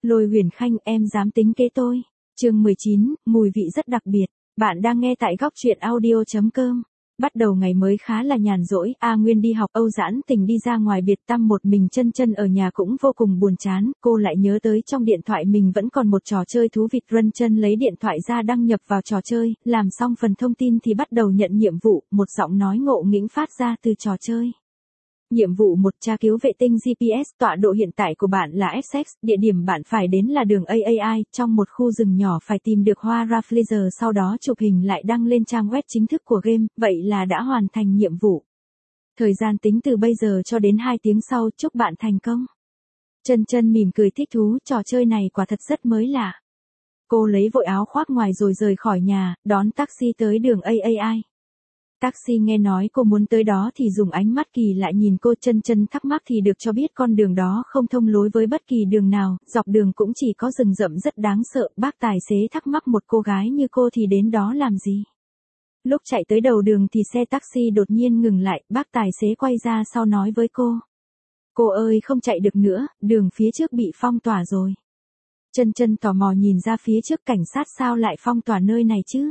Lôi Huyền Khanh, em dám tính kế tôi. Chương 19, mùi vị rất đặc biệt. Bạn đang nghe tại góc truyện audio.com. Bắt đầu ngày mới khá là nhàn rỗi, A Nguyên đi học, Âu Giãn Tình đi ra ngoài biệt tăm một mình, chân chân ở nhà cũng vô cùng buồn chán, cô lại nhớ tới trong điện thoại mình vẫn còn một trò chơi thú vị. Rân chân lấy điện thoại ra đăng nhập vào trò chơi, làm xong phần thông tin thì bắt đầu nhận nhiệm vụ, một giọng nói ngộ nghĩnh phát ra từ trò chơi. Nhiệm vụ 1, tra cứu vệ tinh GPS, tọa độ hiện tại của bạn là Essex, địa điểm bạn phải đến là đường AAI, trong một khu rừng nhỏ phải tìm được hoa Rafflesia, sau đó chụp hình lại đăng lên trang web chính thức của game, vậy là đã hoàn thành nhiệm vụ. Thời gian tính từ bây giờ cho đến 2 tiếng sau, chúc bạn thành công. Chân chân mỉm cười thích thú, trò chơi này quả thật rất mới lạ. Cô lấy vội áo khoác ngoài rồi rời khỏi nhà, đón taxi tới đường AAI. Taxi nghe nói cô muốn tới đó thì dùng ánh mắt kỳ lạ nhìn cô. Chân chân thắc mắc thì được cho biết con đường đó không thông lối với bất kỳ đường nào, dọc đường cũng chỉ có rừng rậm rất đáng sợ. Bác tài xế thắc mắc một cô gái như cô thì đến đó làm gì. Lúc chạy tới đầu đường thì xe taxi đột nhiên ngừng lại, bác tài xế quay ra sau nói với cô. Cô ơi, không chạy được nữa, đường phía trước bị phong tỏa rồi. Chân chân tò mò nhìn ra phía trước, cảnh sát sao lại phong tỏa nơi này chứ?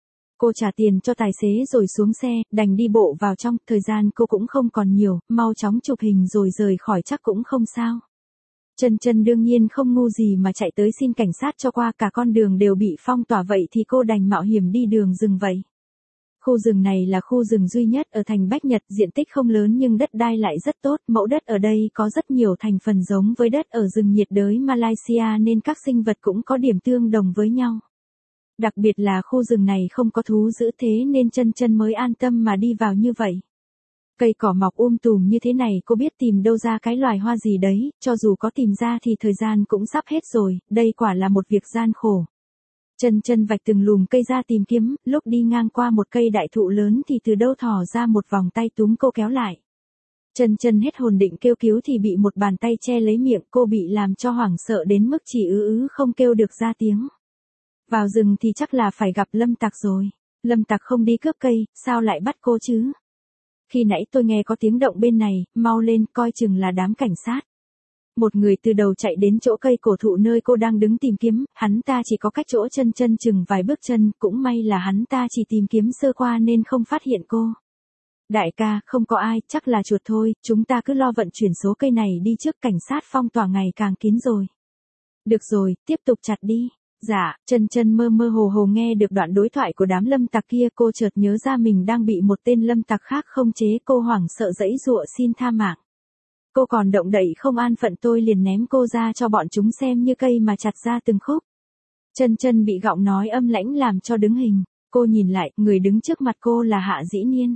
Cô trả tiền cho tài xế rồi xuống xe, đành đi bộ vào trong, thời gian cô cũng không còn nhiều, mau chóng chụp hình rồi rời khỏi chắc cũng không sao. Chân chân đương nhiên không ngu gì mà chạy tới xin cảnh sát cho qua, cả con đường đều bị phong tỏa vậy thì cô đành mạo hiểm đi đường rừng vậy. Khu rừng này là khu rừng duy nhất ở thành Bách Nhật, diện tích không lớn nhưng đất đai lại rất tốt, mẫu đất ở đây có rất nhiều thành phần giống với đất ở rừng nhiệt đới Malaysia nên các sinh vật cũng có điểm tương đồng với nhau. Đặc biệt là khu rừng này không có thú dữ, thế nên chân chân mới an tâm mà đi vào như vậy. Cây cỏ mọc tùm như thế này, cô biết tìm đâu ra cái loài hoa gì đấy, cho dù có tìm ra thì thời gian cũng sắp hết rồi, đây quả là một việc gian khổ. Chân chân vạch từng lùm cây ra tìm kiếm, lúc đi ngang qua một cây đại thụ lớn thì từ đâu thò ra một vòng tay túm cô kéo lại. Chân chân hết hồn định kêu cứu thì bị một bàn tay che lấy miệng, cô bị làm cho hoảng sợ đến mức chỉ không kêu được ra tiếng. Vào rừng thì chắc là phải gặp lâm tặc rồi. Lâm tặc không đi cướp cây, sao lại bắt cô chứ? Khi nãy tôi nghe có tiếng động bên này, mau lên, coi chừng là đám cảnh sát. Một người từ đầu chạy đến chỗ cây cổ thụ nơi cô đang đứng tìm kiếm, hắn ta chỉ có cách chỗ chân chân chừng vài bước chân, cũng may là hắn ta chỉ tìm kiếm sơ qua nên không phát hiện cô. Đại ca, không có ai, chắc là chuột thôi, chúng ta cứ lo vận chuyển số cây này đi trước, cảnh sát phong tỏa ngày càng kín rồi. Được rồi, tiếp tục chặt đi. Dạ, chân chân mơ mơ hồ hồ nghe được đoạn đối thoại của đám lâm tặc kia, cô chợt nhớ ra mình đang bị một tên lâm tặc khác khống chế, cô hoảng sợ giãy giụa xin tha mạng. Cô còn động đậy không an phận, tôi liền ném cô ra cho bọn chúng xem như cây mà chặt ra từng khúc. Chân chân bị giọng nói âm lãnh làm cho đứng hình, cô nhìn lại, người đứng trước mặt cô là Hạ Dĩ Niên.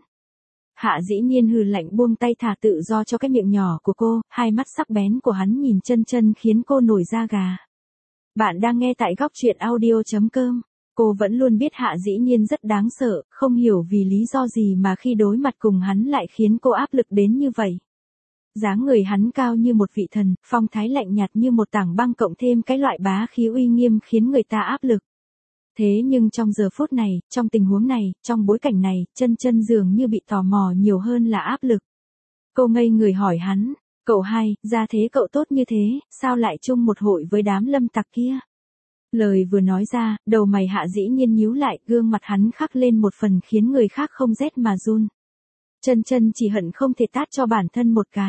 Hạ Dĩ Niên hừ lạnh buông tay thả tự do cho cái miệng nhỏ của cô, hai mắt sắc bén của hắn nhìn chân chân khiến cô nổi da gà. Bạn đang nghe tại góc truyện audio.com. Cô vẫn luôn biết Hạ Dĩ Niên rất đáng sợ, không hiểu vì lý do gì mà khi đối mặt cùng hắn lại khiến cô áp lực đến như vậy. Dáng người hắn cao như một vị thần, phong thái lạnh nhạt như một tảng băng, cộng thêm cái loại bá khí uy nghiêm khiến người ta áp lực. Thế nhưng trong giờ phút này, trong tình huống này, trong bối cảnh này, chân chân dường như bị tò mò nhiều hơn là áp lực. Cô ngây người hỏi hắn. Cậu hai, ra thế cậu tốt như thế, sao lại chung một hội với đám lâm tặc kia? Lời vừa nói ra, đầu mày Hạ Dĩ Nhiên nhíu lại, gương mặt hắn khắc lên một phần khiến người khác không rét mà run. Chân chân chỉ hận không thể tát cho bản thân một cái.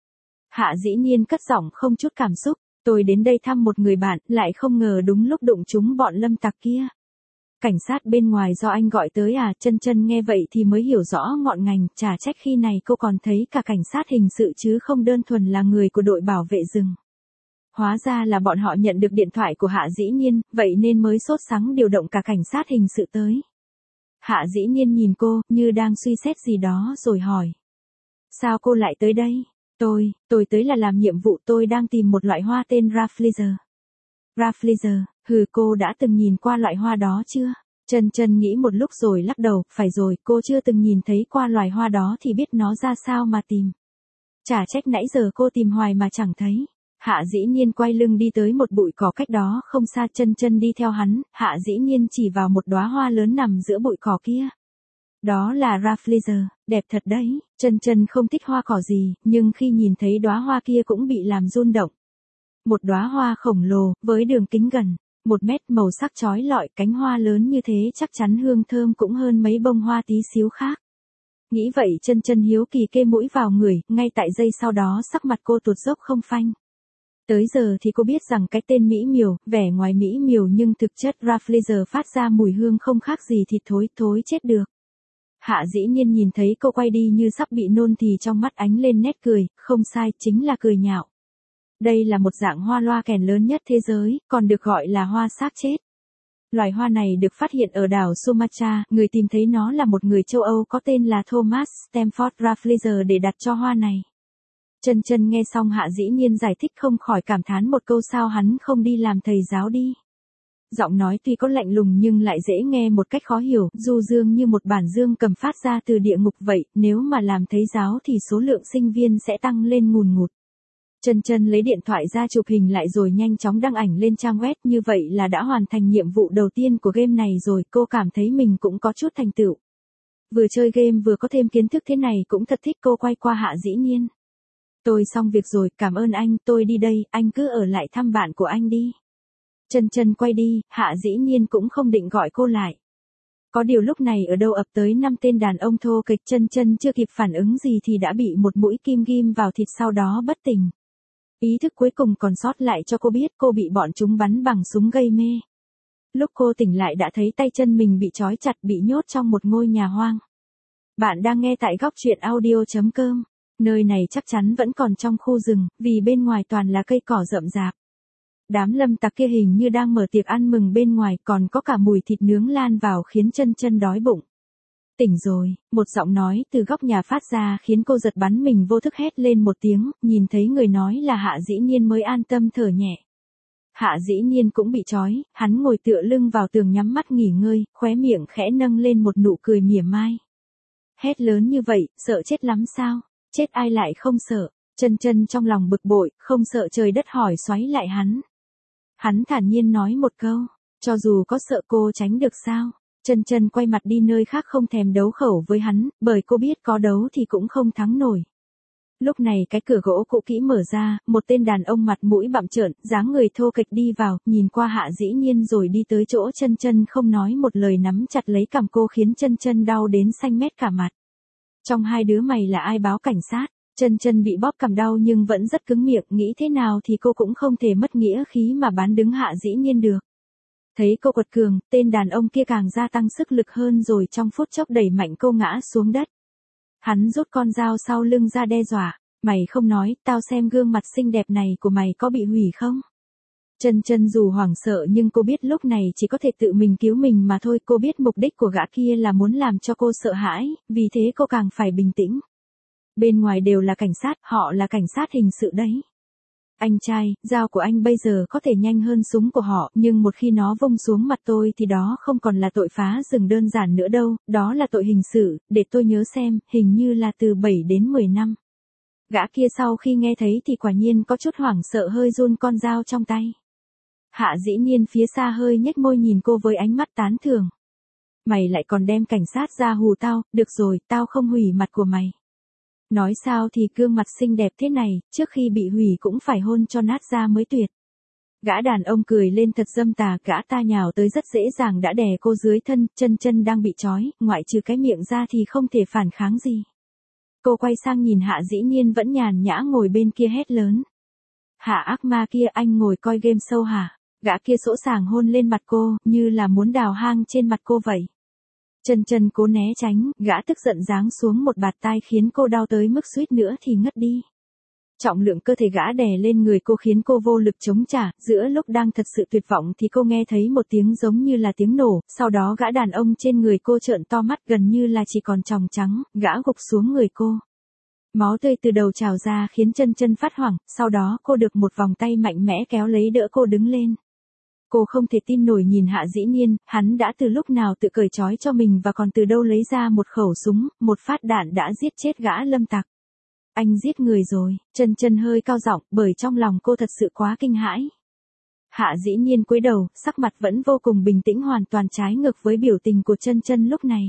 Hạ Dĩ Nhiên cất giọng không chút cảm xúc, tôi đến đây thăm một người bạn, lại không ngờ đúng lúc đụng trúng bọn lâm tặc kia. Cảnh sát bên ngoài do anh gọi tới à? Chân chân nghe vậy thì mới hiểu rõ ngọn ngành, chả trách khi này cô còn thấy cả cảnh sát hình sự chứ không đơn thuần là người của đội bảo vệ rừng. Hóa ra là bọn họ nhận được điện thoại của Hạ Dĩ Nhiên, vậy nên mới sốt sắng điều động cả cảnh sát hình sự tới. Hạ Dĩ Nhiên nhìn cô, như đang suy xét gì đó rồi hỏi. Sao cô lại tới đây? Tôi tới là làm nhiệm vụ, tôi đang tìm một loại hoa tên Rafflesia. Rafflesia, cô đã từng nhìn qua loại hoa đó chưa? Chân chân nghĩ một lúc rồi lắc đầu, phải rồi, cô chưa từng nhìn thấy qua loài hoa đó thì biết nó ra sao mà tìm. Chả trách nãy giờ cô tìm hoài mà chẳng thấy. Hạ Dĩ Nhiên quay lưng đi tới một bụi cỏ cách đó không xa, chân chân đi theo hắn, Hạ Dĩ Nhiên chỉ vào một đóa hoa lớn nằm giữa bụi cỏ kia. Đó là Rafflesia, đẹp thật đấy. Chân chân không thích hoa cỏ gì, nhưng khi nhìn thấy đóa hoa kia cũng bị làm rung động. Một đóa hoa khổng lồ, với đường kính gần 1 mét, màu sắc chói lọi, cánh hoa lớn như thế chắc chắn hương thơm cũng hơn mấy bông hoa tí xíu khác. Nghĩ vậy chân chân hiếu kỳ kê mũi vào người, ngay tại giây sau đó sắc mặt cô tụt dốc không phanh. Tới giờ thì cô biết rằng cái tên mỹ miều, vẻ ngoài mỹ miều nhưng thực chất Rafflesia phát ra mùi hương không khác gì thịt thối, thối chết được. Hạ Dĩ Nhiên nhìn thấy cô quay đi như sắp bị nôn thì trong mắt ánh lên nét cười, không sai, chính là cười nhạo. Đây là một dạng hoa loa kèn lớn nhất thế giới, còn được gọi là hoa xác chết. Loài hoa này được phát hiện ở đảo Sumatra, người tìm thấy nó là một người châu Âu có tên là Thomas Stamford Rafflesia để đặt cho hoa này. Chân chân nghe xong Hạ Dĩ Nhiên giải thích không khỏi cảm thán một câu sao hắn không đi làm thầy giáo đi. Giọng nói tuy có lạnh lùng nhưng lại dễ nghe một cách khó hiểu, du dương như một bản dương cầm phát ra từ địa ngục vậy, nếu mà làm thầy giáo thì số lượng sinh viên sẽ tăng lên ngùn ngụt. Chân chân lấy điện thoại ra chụp hình lại rồi nhanh chóng đăng ảnh lên trang web, như vậy là đã hoàn thành nhiệm vụ đầu tiên của game này rồi, cô cảm thấy mình cũng có chút thành tựu. Vừa chơi game vừa có thêm kiến thức thế này cũng thật thích. Cô quay qua Hạ Dĩ Nhiên. Tôi xong việc rồi, cảm ơn anh, tôi đi đây, anh cứ ở lại thăm bạn của anh đi. Chân chân quay đi, Hạ Dĩ Nhiên cũng không định gọi cô lại. Có điều lúc này ở đâu ập tới 5 tên đàn ông thô kịch, chân chân chưa kịp phản ứng gì thì đã bị một mũi kim ghim vào thịt sau đó bất tỉnh. Ý thức cuối cùng còn sót lại cho cô biết cô bị bọn chúng bắn bằng súng gây mê. Lúc cô tỉnh lại đã thấy tay chân mình bị trói chặt, bị nhốt trong một ngôi nhà hoang. Bạn đang nghe tại góc truyện audio.com. Nơi này chắc chắn vẫn còn trong khu rừng, vì bên ngoài toàn là cây cỏ rậm rạp. Đám lâm tặc kia hình như đang mở tiệc ăn mừng bên ngoài, còn có cả mùi thịt nướng lan vào khiến chân chân đói bụng. Tỉnh rồi, một giọng nói từ góc nhà phát ra khiến cô giật bắn mình, vô thức hét lên một tiếng, nhìn thấy người nói là Hạ Dĩ Nhiên mới an tâm thở nhẹ. Hạ Dĩ Nhiên cũng bị trói, hắn ngồi tựa lưng vào tường nhắm mắt nghỉ ngơi, khóe miệng khẽ nâng lên một nụ cười mỉa mai. Hét lớn như vậy, sợ chết lắm sao? Chết ai lại không sợ? Chân chân trong lòng bực bội, không sợ trời đất hỏi xoáy lại hắn. Hắn thản nhiên nói một câu, cho dù có sợ cô tránh được sao? Chân chân quay mặt đi nơi khác, không thèm đấu khẩu với hắn, bởi cô biết có đấu thì cũng không thắng nổi. Lúc này cái cửa gỗ cũ kỹ mở ra, một tên đàn ông mặt mũi bặm trợn, dáng người thô kệch đi vào, nhìn qua Hạ Dĩ Nhiên rồi đi tới chỗ chân chân, không nói một lời nắm chặt lấy cằm cô khiến chân chân đau đến xanh mét cả mặt. Trong hai đứa mày là ai báo cảnh sát? Chân chân bị bóp cằm đau nhưng vẫn rất cứng miệng, nghĩ thế nào thì cô cũng không thể mất nghĩa khí mà bán đứng Hạ Dĩ Nhiên được. Thấy cô quật cường, tên đàn ông kia càng gia tăng sức lực hơn rồi trong phút chốc đẩy mạnh cô ngã xuống đất. Hắn rút con dao sau lưng ra đe dọa, mày không nói, tao xem gương mặt xinh đẹp này của mày có bị hủy không? Chân chân dù hoảng sợ nhưng cô biết lúc này chỉ có thể tự mình cứu mình mà thôi, cô biết mục đích của gã kia là muốn làm cho cô sợ hãi, vì thế cô càng phải bình tĩnh. Bên ngoài đều là cảnh sát, họ là cảnh sát hình sự đấy. Anh trai, dao của anh bây giờ có thể nhanh hơn súng của họ, nhưng một khi nó vung xuống mặt tôi thì đó không còn là tội phá rừng đơn giản nữa đâu, đó là tội hình sự, để tôi nhớ xem, hình như là từ 7 đến 10 năm. Gã kia sau khi nghe thấy thì quả nhiên có chút hoảng sợ, hơi run con dao trong tay. Hạ Dĩ Nhiên phía xa hơi nhếch môi nhìn cô với ánh mắt tán thưởng. Mày lại còn đem cảnh sát ra hù tao, được rồi, tao không hủy mặt của mày. Nói sao thì gương mặt xinh đẹp thế này, trước khi bị hủy cũng phải hôn cho nát ra mới tuyệt. Gã đàn ông cười lên thật dâm tà, gã ta nhào tới rất dễ dàng đã đè cô dưới thân, chân chân đang bị trói, ngoại trừ cái miệng ra thì không thể phản kháng gì. Cô quay sang nhìn Hạ Dĩ Nhiên vẫn nhàn nhã ngồi bên kia hét lớn. Hạ ác ma kia, anh ngồi coi game show hả? Gã kia sỗ sàng hôn lên mặt cô, như là muốn đào hang trên mặt cô vậy. Chân chân cố né tránh, gã tức giận giáng xuống một bạt tai khiến cô đau tới mức suýt nữa thì ngất đi. Trọng lượng cơ thể gã đè lên người cô khiến cô vô lực chống trả, giữa lúc đang thật sự tuyệt vọng thì cô nghe thấy một tiếng giống như là tiếng nổ, sau đó gã đàn ông trên người cô trợn to mắt gần như là chỉ còn tròng trắng, gã gục xuống người cô. Máu tươi từ đầu trào ra khiến chân chân phát hoảng, sau đó cô được một vòng tay mạnh mẽ kéo lấy đỡ cô đứng lên. Cô không thể tin nổi nhìn Hạ Dĩ Nhiên, hắn đã từ lúc nào tự cởi trói cho mình và còn từ đâu lấy ra một khẩu súng, một phát đạn đã giết chết gã lâm tặc. Anh giết người rồi, chân chân hơi cao giọng bởi trong lòng cô thật sự quá kinh hãi. Hạ Dĩ Nhiên cúi đầu, sắc mặt vẫn vô cùng bình tĩnh, hoàn toàn trái ngược với biểu tình của chân chân lúc này.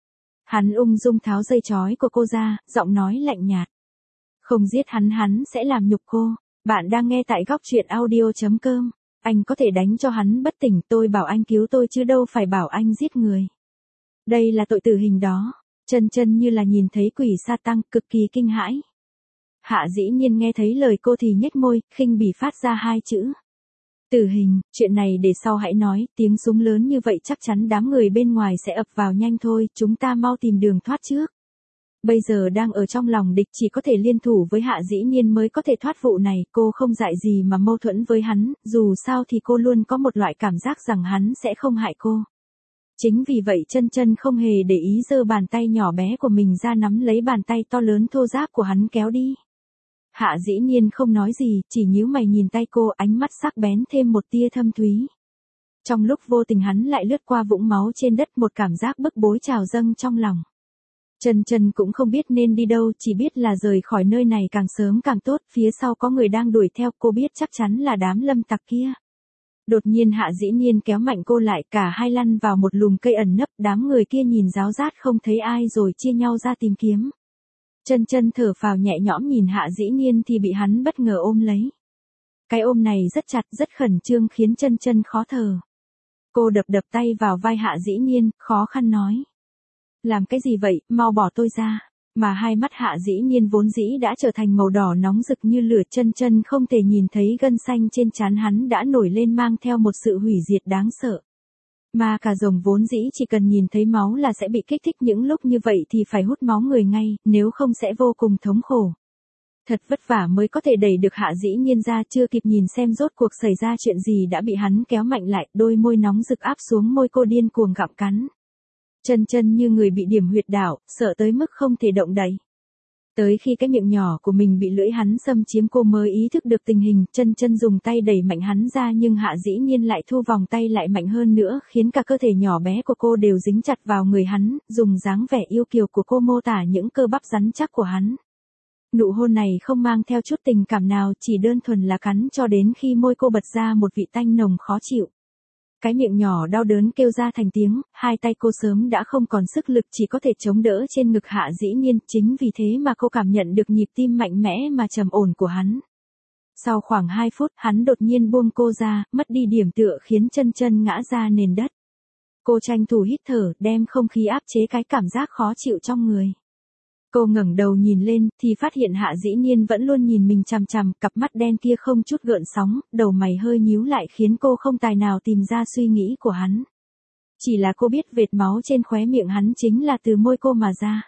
Hắn ung dung tháo dây trói của cô ra, giọng nói lạnh nhạt. Không giết hắn, hắn sẽ làm nhục cô. Bạn đang nghe tại góc truyện audio.com. Anh có thể đánh cho hắn bất tỉnh, tôi bảo anh cứu tôi chứ đâu phải bảo anh giết người. Đây là tội tử hình đó. Chân chân như là nhìn thấy quỷ sa tăng, cực kỳ kinh hãi. Hạ Dĩ Nhiên nghe thấy lời cô thì nhếch môi, khinh bỉ phát ra hai chữ. Tử hình, chuyện này để sau hãy nói, tiếng súng lớn như vậy chắc chắn đám người bên ngoài sẽ ập vào nhanh thôi, chúng ta mau tìm đường thoát trước. Bây giờ đang ở trong lòng địch, chỉ có thể liên thủ với Hạ Dĩ Nhiên mới có thể thoát vụ này, cô không dại gì mà mâu thuẫn với hắn, dù sao thì cô luôn có một loại cảm giác rằng hắn sẽ không hại cô. Chính vì vậy chân chân không hề để ý, giơ bàn tay nhỏ bé của mình ra nắm lấy bàn tay to lớn thô ráp của hắn kéo đi. Hạ Dĩ Nhiên không nói gì, chỉ nhíu mày nhìn tay cô, ánh mắt sắc bén thêm một tia thâm thúy. Trong lúc vô tình hắn lại lướt qua vũng máu trên đất, một cảm giác bức bối trào dâng trong lòng. Chân chân cũng không biết nên đi đâu, chỉ biết là rời khỏi nơi này càng sớm càng tốt, phía sau có người đang đuổi theo, cô biết chắc chắn là đám lâm tặc kia. Đột nhiên Hạ Dĩ Nhiên kéo mạnh cô lại, cả hai lăn vào một lùm cây ẩn nấp, đám người kia nhìn ráo rát không thấy ai rồi chia nhau ra tìm kiếm. Chân chân thở phào nhẹ nhõm nhìn Hạ Dĩ Nhiên thì bị hắn bất ngờ ôm lấy. Cái ôm này rất chặt, rất khẩn trương khiến chân chân khó thở. Cô đập đập tay vào vai Hạ Dĩ Nhiên, khó khăn nói. Làm cái gì vậy, mau bỏ tôi ra. Mà hai mắt Hạ Dĩ Nhiên vốn dĩ đã trở thành màu đỏ nóng rực như lửa, chân chân không thể nhìn thấy gân xanh trên trán hắn đã nổi lên mang theo một sự hủy diệt đáng sợ. Mà cả rồng vốn dĩ chỉ cần nhìn thấy máu là sẽ bị kích thích, những lúc như vậy thì phải hút máu người ngay, nếu không sẽ vô cùng thống khổ. Thật vất vả mới có thể đẩy được Hạ Dĩ Nhiên ra, chưa kịp nhìn xem rốt cuộc xảy ra chuyện gì đã bị hắn kéo mạnh lại, đôi môi nóng rực áp xuống môi cô điên cuồng gặm cắn. Chân chân như người bị điểm huyệt đạo, sợ tới mức không thể động đậy. Tới khi cái miệng nhỏ của mình bị lưỡi hắn xâm chiếm cô mới ý thức được tình hình, chân chân dùng tay đẩy mạnh hắn ra nhưng Hạ Dĩ Nhiên lại thu vòng tay lại mạnh hơn nữa, khiến cả cơ thể nhỏ bé của cô đều dính chặt vào người hắn, dùng dáng vẻ yêu kiều của cô mô tả những cơ bắp rắn chắc của hắn. Nụ hôn này không mang theo chút tình cảm nào, chỉ đơn thuần là cắn cho đến khi môi cô bật ra một vị tanh nồng khó chịu. Cái miệng nhỏ đau đớn kêu ra thành tiếng, hai tay cô sớm đã không còn sức lực, chỉ có thể chống đỡ trên ngực Hạ Dĩ Nhiên, chính vì thế mà cô cảm nhận được nhịp tim mạnh mẽ mà trầm ổn của hắn. Sau khoảng 2 phút, hắn đột nhiên buông cô ra, mất đi điểm tựa khiến chân chân ngã ra nền đất. Cô tranh thủ hít thở, đem không khí áp chế cái cảm giác khó chịu trong người. Cô ngẩng đầu nhìn lên, thì phát hiện Hạ Dĩ Nhiên vẫn luôn nhìn mình chằm chằm, cặp mắt đen kia không chút gợn sóng, đầu mày hơi nhíu lại khiến cô không tài nào tìm ra suy nghĩ của hắn. Chỉ là cô biết vệt máu trên khóe miệng hắn chính là từ môi cô mà ra.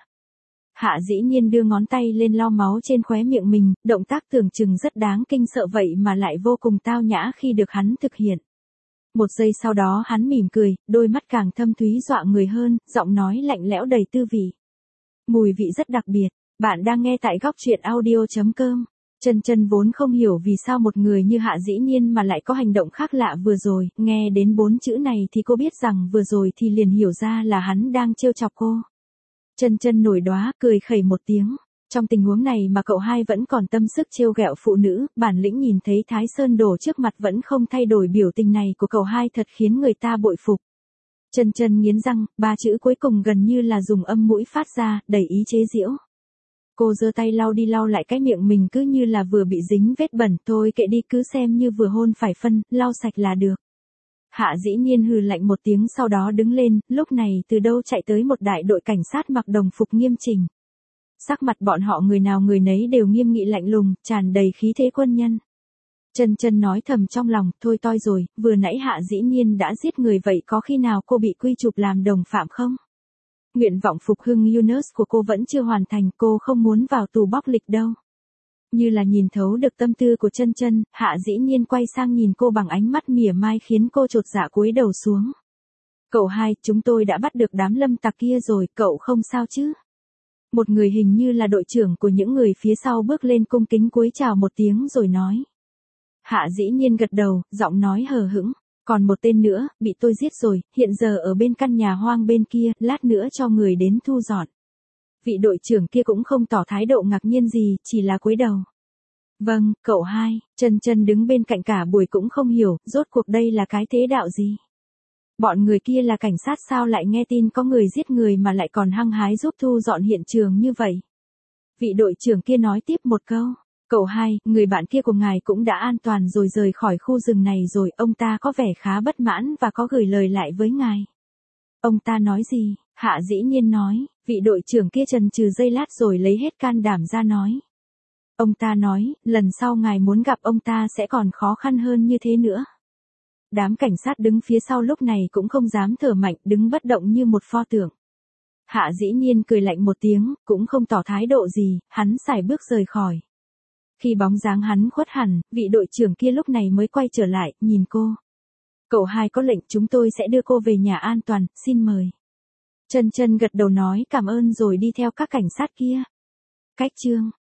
Hạ Dĩ Nhiên đưa ngón tay lên lau máu trên khóe miệng mình, động tác tưởng chừng rất đáng kinh sợ vậy mà lại vô cùng tao nhã khi được hắn thực hiện. Một giây sau đó hắn mỉm cười, đôi mắt càng thâm thúy dọa người hơn, giọng nói lạnh lẽo đầy tư vị. Mùi vị rất đặc biệt. Bạn đang nghe tại góc truyện audio.com. Chân chân vốn không hiểu vì sao một người như Hạ Dĩ Nhiên mà lại có hành động khác lạ vừa rồi, nghe đến 4 chữ này thì cô biết rằng vừa rồi thì liền hiểu ra là hắn đang trêu chọc cô. Chân chân nổi đóa, cười khẩy một tiếng. Trong tình huống này mà cậu hai vẫn còn tâm sức trêu ghẹo phụ nữ, bản lĩnh nhìn thấy Thái Sơn đổ trước mặt vẫn không thay đổi, biểu tình này của cậu hai thật khiến người ta bội phục. Chân chân nghiến răng, 3 chữ cuối cùng gần như là dùng âm mũi phát ra, đầy ý chế giễu. Cô giơ tay lau đi lau lại cái miệng mình cứ như là vừa bị dính vết bẩn, thôi kệ đi, cứ xem như vừa hôn phải phân, lau sạch là được. Hạ Dĩ Nhiên hừ lạnh một tiếng sau đó đứng lên, lúc này từ đâu chạy tới một đại đội cảnh sát mặc đồng phục nghiêm chỉnh. Sắc mặt bọn họ người nào người nấy đều nghiêm nghị lạnh lùng, tràn đầy khí thế quân nhân. Chân chân nói thầm trong lòng, thôi toi rồi, vừa nãy Hạ Dĩ Nhiên đã giết người vậy có khi nào cô bị quy chụp làm đồng phạm không? Nguyện vọng phục hưng Yunus của cô vẫn chưa hoàn thành, cô không muốn vào tù bóc lịch đâu. Như là nhìn thấu được tâm tư của chân chân, Hạ Dĩ Nhiên quay sang nhìn cô bằng ánh mắt mỉa mai khiến cô chột dạ cúi đầu xuống. Cậu hai, chúng tôi đã bắt được đám lâm tặc kia rồi, cậu không sao chứ? Một người hình như là đội trưởng của những người phía sau bước lên cung kính cúi chào một tiếng rồi nói. Hạ Dĩ Nhiên gật đầu, giọng nói hờ hững. Còn một tên nữa, bị tôi giết rồi, hiện giờ ở bên căn nhà hoang bên kia, lát nữa cho người đến thu dọn. Vị đội trưởng kia cũng không tỏ thái độ ngạc nhiên gì, chỉ là cúi đầu. Vâng, cậu hai, chân chân đứng bên cạnh cả buổi cũng không hiểu, rốt cuộc đây là cái thế đạo gì. Bọn người kia là cảnh sát sao lại nghe tin có người giết người mà lại còn hăng hái giúp thu dọn hiện trường như vậy. Vị đội trưởng kia nói tiếp một câu. Cậu hai, người bạn kia của ngài cũng đã an toàn rồi rời khỏi khu rừng này rồi, ông ta có vẻ khá bất mãn và có gửi lời lại với ngài. Ông ta nói gì? Hạ Dĩ Nhiên nói, vị đội trưởng kia chần chừ giây lát rồi lấy hết can đảm ra nói. Ông ta nói, lần sau ngài muốn gặp ông ta sẽ còn khó khăn hơn như thế nữa. Đám cảnh sát đứng phía sau lúc này cũng không dám thở mạnh, đứng bất động như một pho tượng. Hạ Dĩ Nhiên cười lạnh một tiếng, cũng không tỏ thái độ gì, hắn sải bước rời khỏi. Khi bóng dáng hắn khuất hẳn, vị đội trưởng kia lúc này mới quay trở lại, nhìn cô. Cậu hai có lệnh chúng tôi sẽ đưa cô về nhà an toàn, xin mời. Chân Chân gật đầu nói cảm ơn rồi đi theo các cảnh sát kia. Cách chương